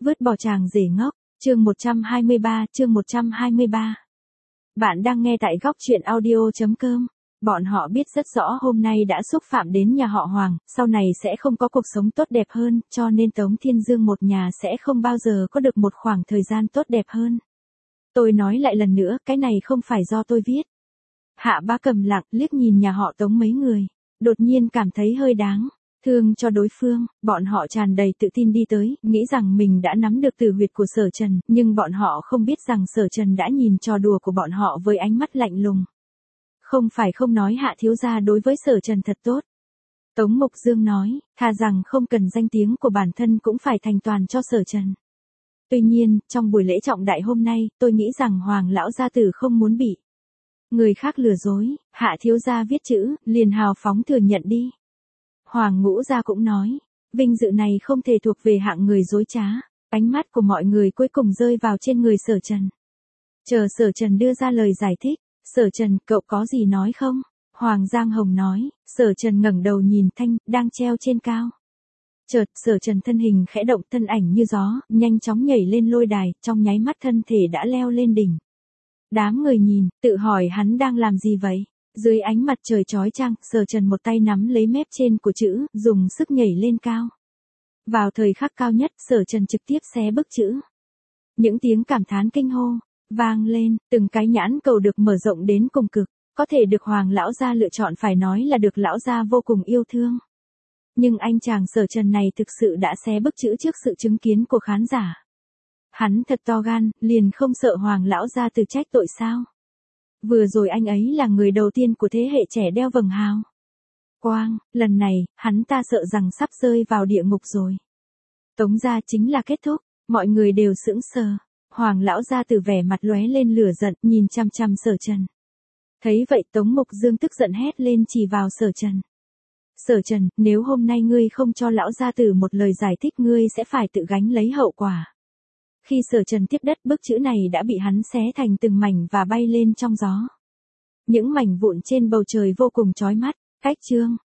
Vứt bỏ chàng rể ngốc, chương 123, chương 123. Bạn đang nghe tại góc truyện audio.com. Bọn họ biết rất rõ hôm nay đã xúc phạm đến nhà họ Hoàng, sau này sẽ không có cuộc sống tốt đẹp hơn, cho nên Tống Thiên Dương một nhà sẽ không bao giờ có được một khoảng thời gian tốt đẹp hơn. Tôi nói lại lần nữa, cái này không phải do tôi viết. Hạ Bá cầm lặng liếc nhìn nhà họ Tống mấy người, đột nhiên cảm thấy hơi đáng thương cho đối phương, bọn họ tràn đầy tự tin đi tới, nghĩ rằng mình đã nắm được tử huyệt của Sở Trần, nhưng bọn họ không biết rằng Sở Trần đã nhìn trò đùa của bọn họ với ánh mắt lạnh lùng. Không phải không nói Hạ thiếu gia đối với Sở Trần thật tốt. Tống Mục Dương nói, thà rằng không cần danh tiếng của bản thân cũng phải thành toàn cho Sở Trần. Tuy nhiên, trong buổi lễ trọng đại hôm nay, tôi nghĩ rằng Hoàng lão gia tử không muốn bị người khác lừa dối, Hạ thiếu gia viết chữ, liền hào phóng thừa nhận đi. Hoàng Ngũ gia cũng nói, vinh dự này không thể thuộc về hạng người dối trá. Ánh mắt của mọi người cuối cùng rơi vào trên người Sở Trần. Chờ Sở Trần đưa ra lời giải thích, Sở Trần, cậu có gì nói không? Hoàng Giang Hồng nói, Sở Trần ngẩng đầu nhìn Thanh, đang treo trên cao. Chợt, Sở Trần thân hình khẽ động, thân ảnh như gió, nhanh chóng nhảy lên lôi đài, trong nháy mắt thân thể đã leo lên đỉnh. Đám người nhìn, tự hỏi hắn đang làm gì vậy? Dưới ánh mặt trời chói chang, Sở Trần một tay nắm lấy mép trên của chữ, dùng sức nhảy lên cao. Vào thời khắc cao nhất, Sở Trần trực tiếp xé bức chữ. Những tiếng cảm thán kinh hô vang lên, từng cái nhãn cầu được mở rộng đến cùng cực, có thể được Hoàng lão gia lựa chọn phải nói là được lão gia vô cùng yêu thương. Nhưng anh chàng Sở Trần này thực sự đã xé bức chữ trước sự chứng kiến của khán giả. Hắn thật to gan, liền không sợ Hoàng lão gia từ trách tội sao? Vừa rồi anh ấy là người đầu tiên của thế hệ trẻ đeo vầng hào quang, lần này, hắn ta sợ rằng sắp rơi vào địa ngục rồi. Tống gia chính là kết thúc, mọi người đều sững sờ. Hoàng lão gia từ vẻ mặt lóe lên lửa giận, nhìn chăm chăm Sở Trần. Thấy vậy Tống Mục Dương tức giận hét lên chỉ vào Sở Trần. Sở Trần, nếu hôm nay ngươi không cho lão gia tử một lời giải thích ngươi sẽ phải tự gánh lấy hậu quả. Khi Sở Trần tiếp đất, bức chữ này đã bị hắn xé thành từng mảnh và bay lên trong gió. Những mảnh vụn trên bầu trời vô cùng chói mắt. Cách chương,